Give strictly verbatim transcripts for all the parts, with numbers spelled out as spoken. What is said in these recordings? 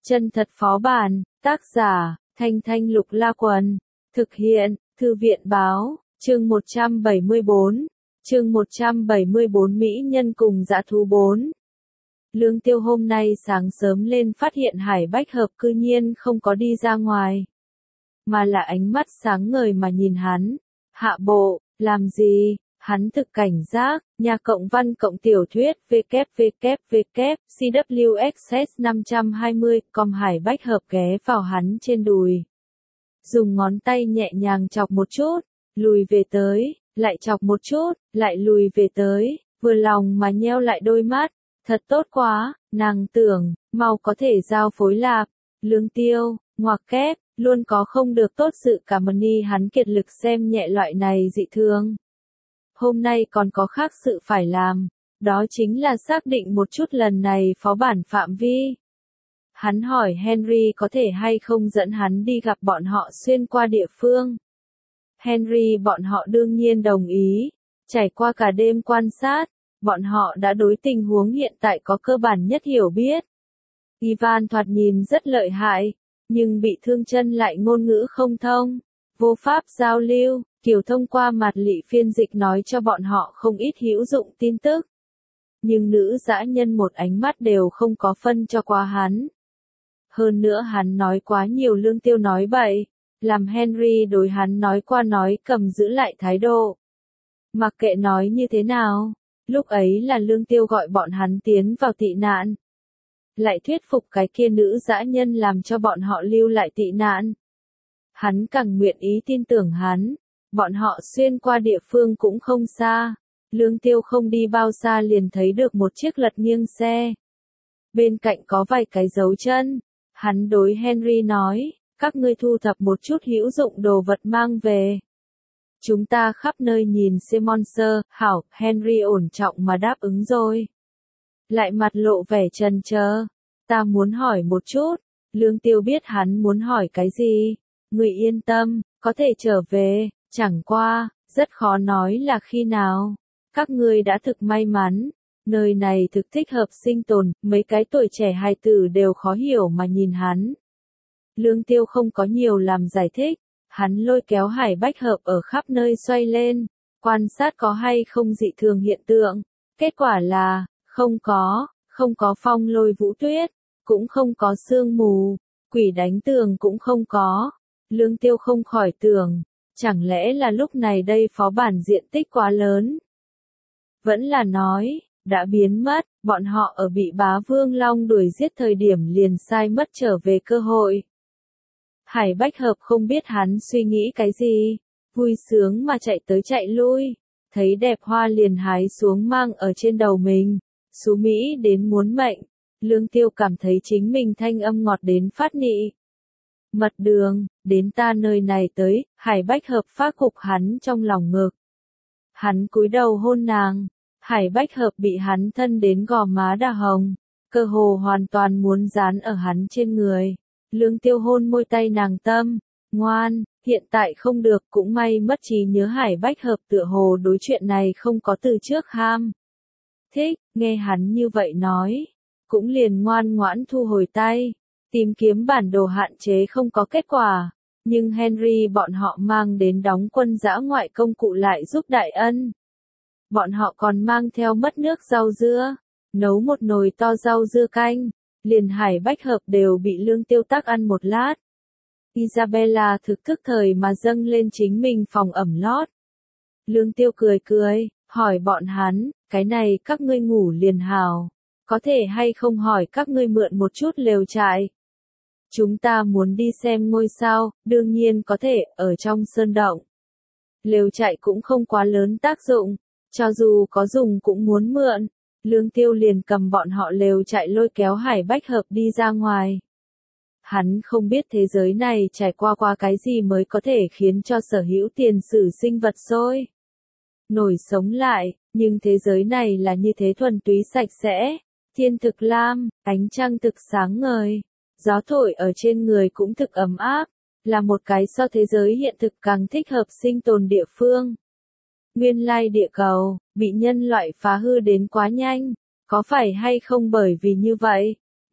Chân thật phó bản, tác giả, Thanh Thanh Lục La Quần, thực hiện, Thư viện báo, chương một trăm bảy mươi bốn, chương một trăm bảy mươi bốn Mỹ nhân cùng dã thú bốn. Lương Tiêu hôm nay sáng sớm lên phát hiện Hải Bách Hợp cư nhiên không có đi ra ngoài, mà là ánh mắt sáng ngời mà nhìn hắn. Hạ bộ, làm gì? Hắn thực cảnh giác, nhà cộng văn cộng tiểu thuyết www xê vê ích ét năm trăm hai mươi com Hải Bách Hợp ghé vào hắn trên đùi. Dùng ngón tay nhẹ nhàng chọc một chút, lùi về tới, lại chọc một chút, lại lùi về tới, vừa lòng mà nheo lại đôi mắt. Thật tốt quá, nàng tưởng, mau có thể giao phối lạp. Lương Tiêu, ngoặc kép, luôn có không được tốt sự cảm ơn y hắn kiệt lực xem nhẹ loại này dị thường. Hôm nay còn có khác sự phải làm, đó chính là xác định một chút lần này phó bản phạm vi. Hắn hỏi Henry có thể hay không dẫn hắn đi gặp bọn họ xuyên qua địa phương. Henry bọn họ đương nhiên đồng ý, trải qua cả đêm quan sát, bọn họ đã đối tình huống hiện tại có cơ bản nhất hiểu biết. Ivan thoạt nhìn rất lợi hại, nhưng bị thương chân lại ngôn ngữ không thông, vô pháp giao lưu. Kiều thông qua mặt lị phiên dịch nói cho bọn họ không ít hữu dụng tin tức. Nhưng nữ dã nhân một ánh mắt đều không có phân cho qua hắn. Hơn nữa hắn nói quá nhiều Lương Tiêu nói bậy, làm Henry đối hắn nói qua nói cầm giữ lại thái độ. Mặc kệ nói như thế nào, lúc ấy là Lương Tiêu gọi bọn hắn tiến vào tị nạn. Lại thuyết phục cái kia nữ dã nhân làm cho bọn họ lưu lại tị nạn. Hắn càng nguyện ý tin tưởng hắn. Bọn họ xuyên qua địa phương cũng không xa. Lương Tiêu không đi bao xa liền thấy được một chiếc lật nghiêng xe. Bên cạnh có vài cái dấu chân. Hắn đối Henry nói, các ngươi thu thập một chút hữu dụng đồ vật mang về. Chúng ta khắp nơi nhìn xem monster. Hảo, Henry ổn trọng mà đáp ứng rồi. Lại mặt lộ vẻ chần chờ. Ta muốn hỏi một chút. Lương Tiêu biết hắn muốn hỏi cái gì. Người yên tâm, có thể trở về. Chẳng qua, rất khó nói là khi nào. Các ngươi đã thực may mắn. Nơi này thực thích hợp sinh tồn, mấy cái tuổi trẻ hài tử đều khó hiểu mà nhìn hắn. Lương Tiêu không có nhiều làm giải thích. Hắn lôi kéo Hải Bách Hợp ở khắp nơi xoay lên, quan sát có hay không dị thường hiện tượng. Kết quả là, không có, không có phong lôi vũ tuyết, cũng không có sương mù, quỷ đánh tường cũng không có. Lương Tiêu không khỏi tưởng, chẳng lẽ là lúc này đây phó bản diện tích quá lớn? Vẫn là nói, đã biến mất, bọn họ ở bị bá vương long đuổi giết thời điểm liền sai mất trở về cơ hội. Hải Bách Hợp không biết hắn suy nghĩ cái gì, vui sướng mà chạy tới chạy lui, thấy đẹp hoa liền hái xuống mang ở trên đầu mình, xú Mỹ đến muốn mệnh. Lương Tiêu cảm thấy chính mình thanh âm ngọt đến phát nị. Mật đường, đến ta nơi này tới, Hải Bách Hợp phát cục hắn trong lòng ngực. Hắn cúi đầu hôn nàng, Hải Bách Hợp bị hắn thân đến gò má đỏ hồng, cơ hồ hoàn toàn muốn dán ở hắn trên người. Lương Tiêu hôn môi tay nàng tâm, ngoan, hiện tại không được, cũng may mất trí nhớ. Hải Bách Hợp tựa hồ đối chuyện này không có từ trước ham. Thích, nghe hắn như vậy nói, cũng liền ngoan ngoãn thu hồi tay. Tìm kiếm bản đồ hạn chế không có kết quả, nhưng Henry bọn họ mang đến đóng quân dã ngoại công cụ lại giúp đại ân. Bọn họ còn mang theo mất nước rau dưa, nấu một nồi to rau dưa canh, liền Hải Bách Hợp đều bị Lương Tiêu tác ăn một lát. Isabella thực thức thời mà dâng lên chính mình phòng ẩm lót. Lương Tiêu cười cười, hỏi bọn hắn, cái này các ngươi ngủ liền hào, có thể hay không hỏi các ngươi mượn một chút lều trại? Chúng ta muốn đi xem ngôi sao, đương nhiên có thể, ở trong sơn động. Lều trại cũng không quá lớn tác dụng, cho dù có dùng cũng muốn mượn. Lương Tiêu liền cầm bọn họ lều trại lôi kéo Hải Bách Hợp đi ra ngoài. Hắn không biết thế giới này trải qua qua cái gì mới có thể khiến cho sở hữu tiền sử sinh vật sôi nổi sống lại, nhưng thế giới này là như thế thuần túy sạch sẽ, thiên thực lam, ánh trăng thực sáng ngời. Gió thổi ở trên người cũng thực ấm áp, là một cái so thế giới hiện thực càng thích hợp sinh tồn địa phương. Nguyên lai địa cầu, bị nhân loại phá hư đến quá nhanh, có phải hay không bởi vì như vậy,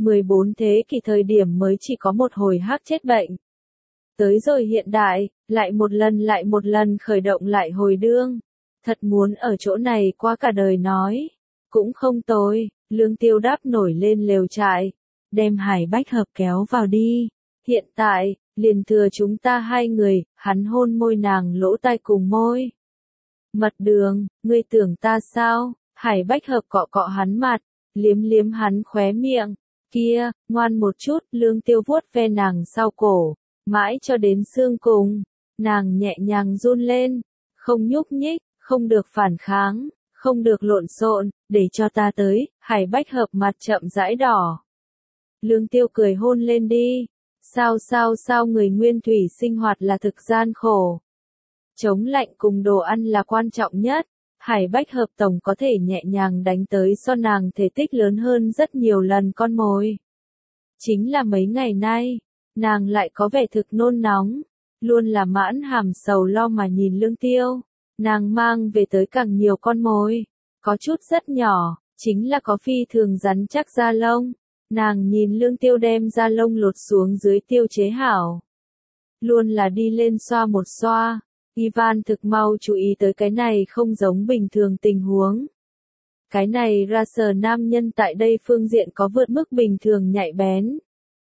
mười bốn thế kỷ thời điểm mới chỉ có một hồi hắc chết bệnh. Tới rồi hiện đại, lại một lần lại một lần khởi động lại hồi đương. Thật muốn ở chỗ này qua cả đời nói. Cũng không tồi, Lương Tiêu đáp nổi lên lều trại. Đem Hải Bách Hợp kéo vào đi. Hiện tại, liền thừa chúng ta hai người, hắn hôn môi nàng lỗ tai cùng môi. Mật Đường, ngươi tưởng ta sao? Hải Bách Hợp cọ cọ hắn mặt, liếm liếm hắn khóe miệng. Kia, ngoan một chút, Lương Tiêu vuốt ve nàng sau cổ, mãi cho đến xương cùng. Nàng nhẹ nhàng run lên, không nhúc nhích, không được phản kháng, không được lộn xộn, để cho ta tới. Hải Bách Hợp mặt chậm rãi đỏ. Lương Tiêu cười hôn lên đi. Sao sao sao người nguyên thủy sinh hoạt là thực gian khổ. Chống lạnh cùng đồ ăn là quan trọng nhất. Hải Bách Hợp tổng có thể nhẹ nhàng đánh tới so nàng thể tích lớn hơn rất nhiều lần con mồi. Chính là mấy ngày nay, nàng lại có vẻ thực nôn nóng, luôn là mãn hàm sầu lo mà nhìn Lương Tiêu. Nàng mang về tới càng nhiều con mồi, có chút rất nhỏ, chính là có phi thường rắn chắc da lông. Nàng nhìn Lương Tiêu đem da lông lột xuống dưới tiêu chế hảo. Luôn là đi lên xoa một xoa. Ivan thực mau chú ý tới cái này không giống bình thường tình huống. Cái này ra sờ nam nhân tại đây phương diện có vượt mức bình thường nhạy bén.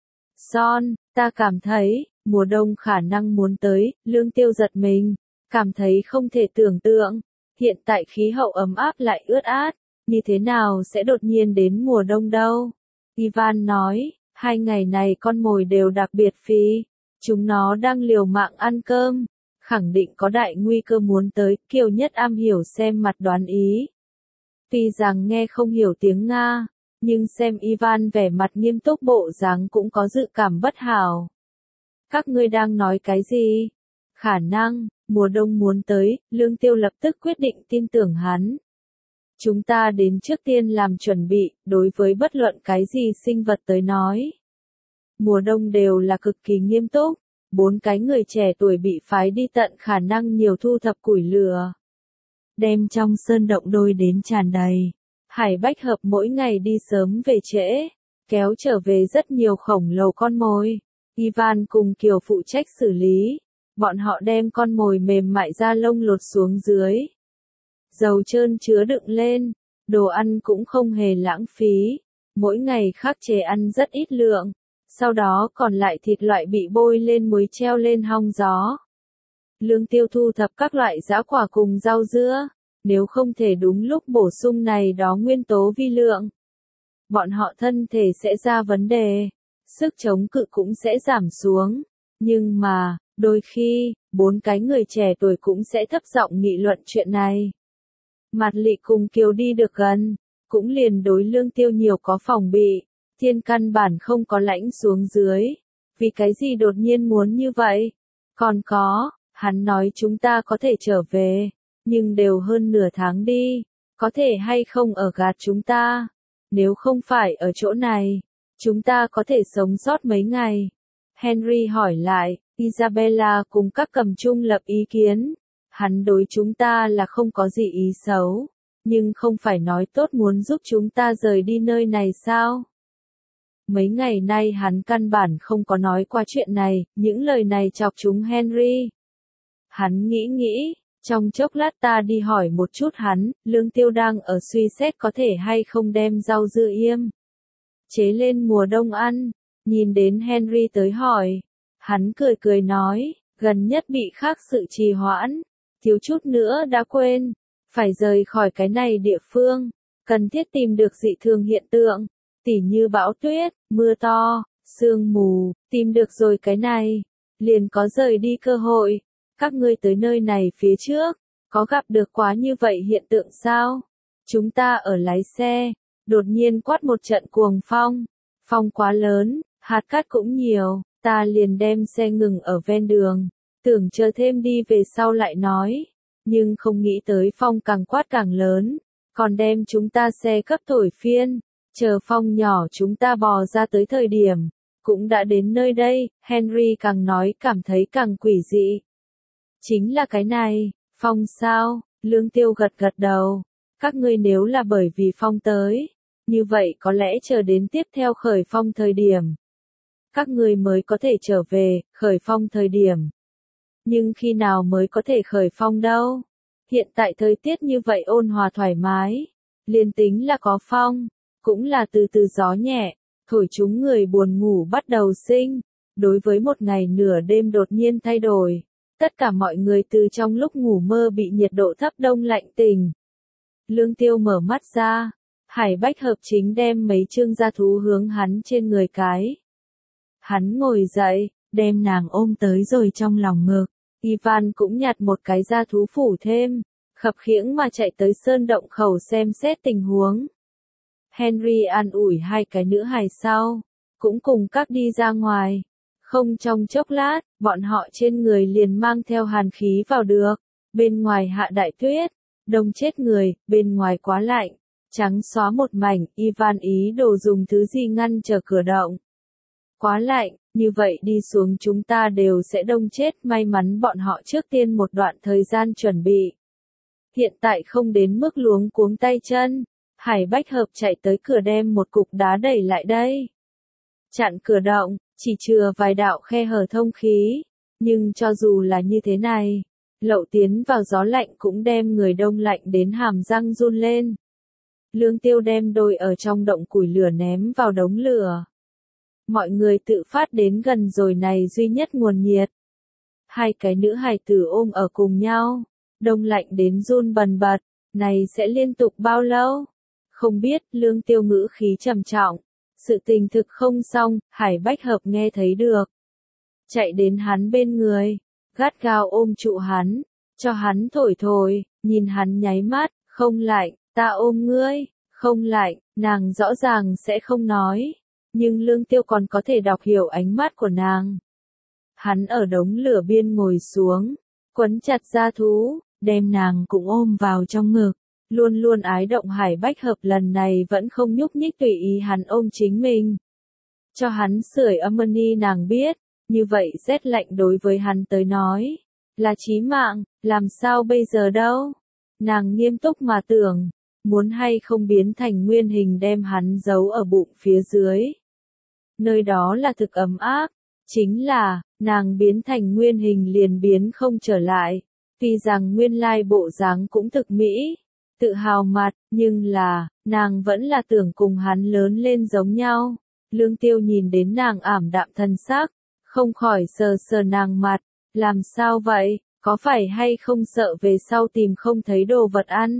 Son, ta cảm thấy, mùa đông khả năng muốn tới. Lương Tiêu giật mình, cảm thấy không thể tưởng tượng. Hiện tại khí hậu ấm áp lại ướt át, như thế nào sẽ đột nhiên đến mùa đông đâu? Ivan nói, hai ngày này con mồi đều đặc biệt phí, chúng nó đang liều mạng ăn cơm, khẳng định có đại nguy cơ muốn tới. Kiều Nhất am hiểu xem mặt đoán ý. Tuy rằng nghe không hiểu tiếng Nga, nhưng xem Ivan vẻ mặt nghiêm túc bộ dáng cũng có dự cảm bất hảo. Các ngươi đang nói cái gì? Khả năng, mùa đông muốn tới. Lương Tiêu lập tức quyết định tin tưởng hắn. Chúng ta đến trước tiên làm chuẩn bị, đối với bất luận cái gì sinh vật tới nói. Mùa đông đều là cực kỳ nghiêm túc, bốn cái người trẻ tuổi bị phái đi tận khả năng nhiều thu thập củi lửa. Đem trong sơn động đôi đến tràn đầy. Hải Bách Hợp mỗi ngày đi sớm về trễ, kéo trở về rất nhiều khổng lồ con mồi. Ivan cùng Kiều phụ trách xử lý, bọn họ đem con mồi mềm mại da lông lột xuống dưới. Dầu trơn chứa đựng lên, đồ ăn cũng không hề lãng phí, mỗi ngày khắc chế ăn rất ít lượng, sau đó còn lại thịt loại bị bôi lên muối treo lên hong gió. Lương Tiêu thu thập các loại dã quả cùng rau dưa, nếu không thể đúng lúc bổ sung này đó nguyên tố vi lượng, bọn họ thân thể sẽ ra vấn đề, sức chống cự cũng sẽ giảm xuống, nhưng mà, đôi khi, bốn cái người trẻ tuổi cũng sẽ thấp giọng nghị luận chuyện này. Mạt Lị cùng Kiều đi được gần, cũng liền đối Lương Tiêu nhiều có phòng bị, thiên căn bản không có lãnh xuống dưới, vì cái gì đột nhiên muốn như vậy? Còn có, hắn nói chúng ta có thể trở về, nhưng đều hơn nửa tháng đi, có thể hay không ở gạt chúng ta? Nếu không phải ở chỗ này, chúng ta có thể sống sót mấy ngày? Henry hỏi lại, Isabella cùng các cầm chung lập ý kiến. Hắn đối chúng ta là không có gì ý xấu, nhưng không phải nói tốt muốn giúp chúng ta rời đi nơi này sao? Mấy ngày nay hắn căn bản không có nói qua chuyện này, những lời này chọc chúng Henry. Hắn nghĩ nghĩ, trong chốc lát ta đi hỏi một chút hắn. Lương Tiêu đang ở suy xét có thể hay không đem rau dưa yêm chế lên mùa đông ăn, nhìn đến Henry tới hỏi. Hắn cười cười nói, gần nhất bị khác sự trì hoãn. Thiếu chút nữa đã quên, phải rời khỏi cái này địa phương, cần thiết tìm được dị thường hiện tượng, tỉ như bão tuyết, mưa to, sương mù, tìm được rồi cái này, liền có rời đi cơ hội. Các ngươi tới nơi này phía trước, có gặp được quá như vậy hiện tượng sao? Chúng ta ở lái xe, đột nhiên quát một trận cuồng phong, phong quá lớn, hạt cát cũng nhiều, ta liền đem xe ngừng ở ven đường. Tưởng chờ thêm đi về sau lại nói, nhưng không nghĩ tới phong càng quát càng lớn, còn đem chúng ta xe cấp thổi phiên, chờ phong nhỏ chúng ta bò ra tới thời điểm, cũng đã đến nơi đây. Henry càng nói cảm thấy càng quỷ dị. Chính là cái này, phong sao? Lương Tiêu gật gật đầu, các ngươi nếu là bởi vì phong tới, Như vậy có lẽ chờ đến tiếp theo khởi phong thời điểm. Các người mới có thể trở về, khởi phong thời điểm. Nhưng khi nào mới có thể khởi phong đâu? Hiện tại thời tiết như vậy ôn hòa thoải mái. Liền tính là có phong, cũng là từ từ gió nhẹ, thổi chúng người buồn ngủ bắt đầu sinh. Đối với một ngày nửa đêm đột nhiên thay đổi, tất cả mọi người từ trong lúc ngủ mơ bị nhiệt độ thấp đông lạnh tỉnh. Lương Tiêu mở mắt ra, Hải Bách Hợp chính đem mấy chương gia thú hướng hắn trên người cái. Hắn ngồi dậy, đem nàng ôm tới rồi trong lòng ngực. Ivan cũng nhặt một cái gia thú phủ thêm, khập khiễng mà chạy tới sơn động khẩu xem xét tình huống. Henry an ủi hai cái nữ hài sau, cũng cùng các đi ra ngoài. Không trong chốc lát, bọn họ trên người liền mang theo hàn khí vào được. Bên ngoài hạ đại tuyết, đông chết người, bên ngoài quá lạnh, trắng xóa một mảnh. Ivan ý đồ dùng thứ gì ngăn trở cửa động. Quá lạnh, như vậy đi xuống chúng ta đều sẽ đông chết. May mắn bọn họ trước tiên một đoạn thời gian chuẩn bị. Hiện tại không đến mức luống cuống tay chân. Hải Bách Hợp chạy tới cửa đem một cục đá đẩy lại đây. Chặn cửa động, chỉ chừa vài đạo khe hở thông khí. Nhưng cho dù là như thế này, lậu tiến vào gió lạnh cũng đem người đông lạnh đến hàm răng run lên. Lương Tiêu đem đôi ở trong động củi lửa ném vào đống lửa. Mọi người tự phát đến gần rồi này duy nhất nguồn nhiệt. Hai cái nữ hài tử ôm ở cùng nhau, đông lạnh đến run bần bật, này sẽ liên tục bao lâu? Không biết. Lương Tiêu ngữ khí trầm trọng. Sự tình thực không xong. Hải Bách Hợp nghe thấy được, chạy đến hắn bên người, gắt gao ôm trụ hắn, cho hắn thổi thổi, nhìn hắn nháy mắt. Không lạnh, ta ôm ngươi. Không lạnh. Nàng rõ ràng sẽ không nói, nhưng Lương Tiêu còn có thể đọc hiểu ánh mắt của nàng. Hắn ở đống lửa biên ngồi xuống, quấn chặt gia thú, đem nàng cũng ôm vào trong ngực. Luôn luôn ái động Hải Bách Hợp lần này vẫn không nhúc nhích tùy ý hắn ôm chính mình. Cho hắn sưởi amani. Nàng biết, như vậy rét lạnh đối với hắn tới nói là chí mạng, làm sao bây giờ đâu? Nàng nghiêm túc mà tưởng, muốn hay không biến thành nguyên hình đem hắn giấu ở bụng phía dưới. Nơi đó là thực ấm áp, chính là, nàng biến thành nguyên hình liền biến không trở lại. Tuy rằng nguyên lai bộ dáng cũng thực mỹ, tự hào mặt, nhưng là, nàng vẫn là tưởng cùng hắn lớn lên giống nhau. Lương Tiêu nhìn đến nàng ảm đạm thân xác, không khỏi sờ sờ nàng mặt. Làm sao vậy, có phải hay không sợ về sau tìm không thấy đồ vật ăn?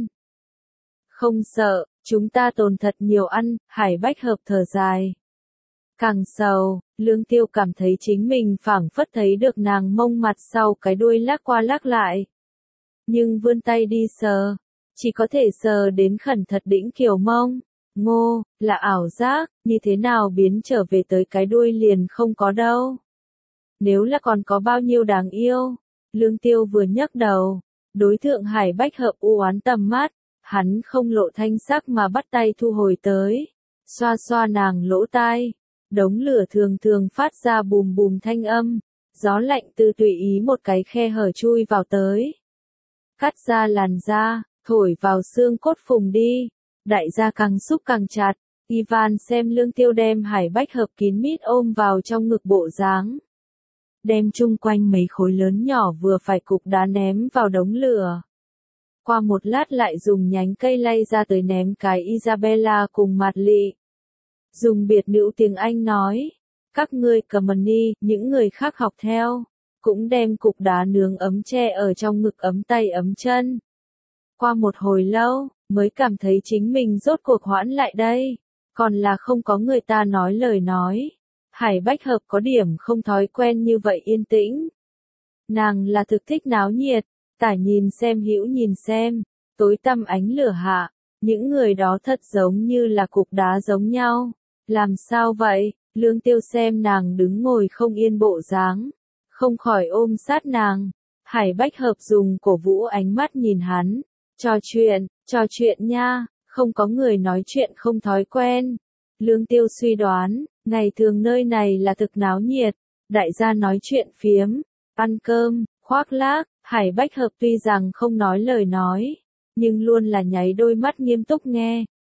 Không sợ, chúng ta tồn thật nhiều ăn. Hải Bách Hợp thở dài. Càng sầu, Lương Tiêu cảm thấy chính mình phảng phất thấy được nàng mông mặt sau cái đuôi lắc qua lắc lại. Nhưng vươn tay đi sờ, chỉ có thể sờ đến khẩn thật đĩnh kiểu mông. Ngô, là ảo giác, như thế nào biến trở về tới cái đuôi liền không có đâu. Nếu là còn có bao nhiêu đáng yêu. Lương Tiêu vừa nhấc đầu, đối thượng Hải Bách Hợp u oán tầm mắt, hắn không lộ thanh sắc mà bắt tay thu hồi tới, xoa xoa nàng lỗ tai. Đống lửa thường thường phát ra bùm bùm thanh âm, gió lạnh từ tùy ý một cái khe hở chui vào tới. Cắt ra làn da, thổi vào xương cốt phùng đi. Đại gia càng xúc càng chặt. Ivan xem Lương Tiêu đem Hải Bách Hợp kín mít ôm vào trong ngực bộ dáng. Đem chung quanh mấy khối lớn nhỏ vừa phải cục đá ném vào đống lửa. Qua một lát lại dùng nhánh cây lay ra tới ném cái Isabella cùng Mạt Lị. Dùng biệt nữ tiếng Anh nói, các ngươi cầm ni, những người khác học theo, cũng đem cục đá nướng ấm che ở trong ngực ấm tay ấm chân. Qua một hồi lâu, mới cảm thấy chính mình rốt cuộc hoãn lại đây, còn là không có người ta nói lời nói. Hải Bách Hợp có điểm không thói quen như vậy yên tĩnh. Nàng là thực thích náo nhiệt, tả nhìn xem hữu nhìn xem, tối tăm ánh lửa hạ, những người đó thật giống như là cục đá giống nhau. Làm sao vậy? Lương Tiêu xem nàng đứng ngồi không yên bộ dáng, không khỏi ôm sát nàng. Hải Bách Hợp dùng cổ vũ ánh mắt nhìn hắn, trò chuyện, trò chuyện nha, không có người nói chuyện không thói quen. Lương Tiêu suy đoán, ngày thường nơi này là thực náo nhiệt, đại gia nói chuyện phiếm, ăn cơm, khoác lác. Hải Bách Hợp tuy rằng không nói lời nói, nhưng luôn là nháy đôi mắt nghiêm túc nghe.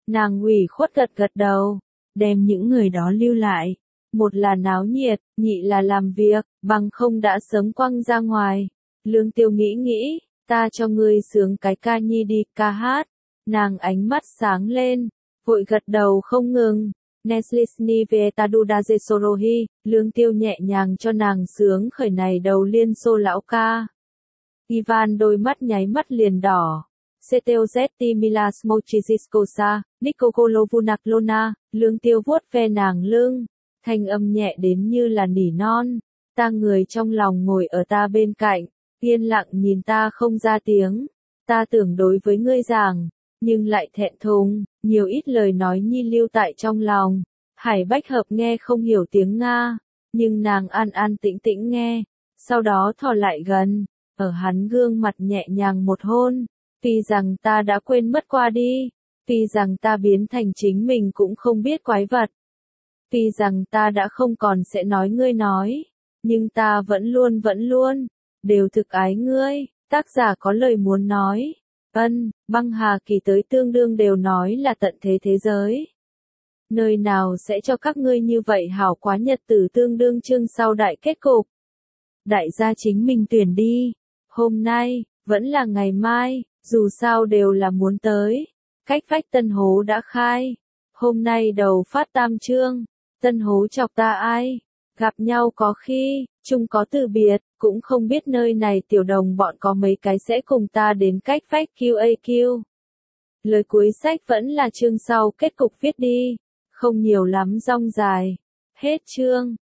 Nàng ủy khuất gật gật đầu, đem những người đó lưu lại. Một là náo nhiệt, nhị là làm việc, bằng không đã sớm quăng ra ngoài. Lương Tiêu nghĩ nghĩ, ta cho ngươi sướng cái ca nhi đi, ca hát. Nàng ánh mắt sáng lên, vội gật đầu không ngừng. Neslisni Vetadudaze Sorohi, Lương Tiêu nhẹ nhàng cho nàng sướng khởi này đầu liên xô lão ca. Ivan đôi mắt nháy mắt liền đỏ. Cteozetti Milas Mochisiskosa, Nikogolovunaklona, Lương Tiêu vuốt ve nàng lưng, thanh âm nhẹ đến như là nỉ non. Ta người trong lòng ngồi ở ta bên cạnh, yên lặng nhìn ta không ra tiếng. Ta tưởng đối với ngươi giảng, nhưng lại thẹn thùng, nhiều ít lời nói nhi lưu tại trong lòng. Hải Bách Hợp nghe không hiểu tiếng Nga, nhưng nàng an an tĩnh tĩnh nghe, sau đó thò lại gần, ở hắn gương mặt nhẹ nhàng một hôn. Tuy rằng ta đã quên mất qua đi, tuy rằng ta biến thành chính mình cũng không biết quái vật, tuy rằng ta đã không còn sẽ nói ngươi nói, nhưng ta vẫn luôn vẫn luôn, đều thực ái ngươi. Tác giả có lời muốn nói. Ân, băng hà kỳ tới tương đương đều nói là tận thế thế giới. Nơi nào sẽ cho các ngươi như vậy hảo quá nhật tử tương đương chương sau đại kết cục. Đại gia chính mình tuyển đi. Hôm nay, vẫn là ngày mai, dù sao đều là muốn tới. Cách vách tân hố đã khai. Hôm nay đầu phát tam chương. Tân hố chọc ta ai? Gặp nhau có khi, chung có từ biệt, cũng không biết nơi này tiểu đồng bọn có mấy cái sẽ cùng ta đến cách vách quy a quy. Lời cuối sách vẫn là chương sau kết cục viết đi, không nhiều lắm rong dài. Hết chương.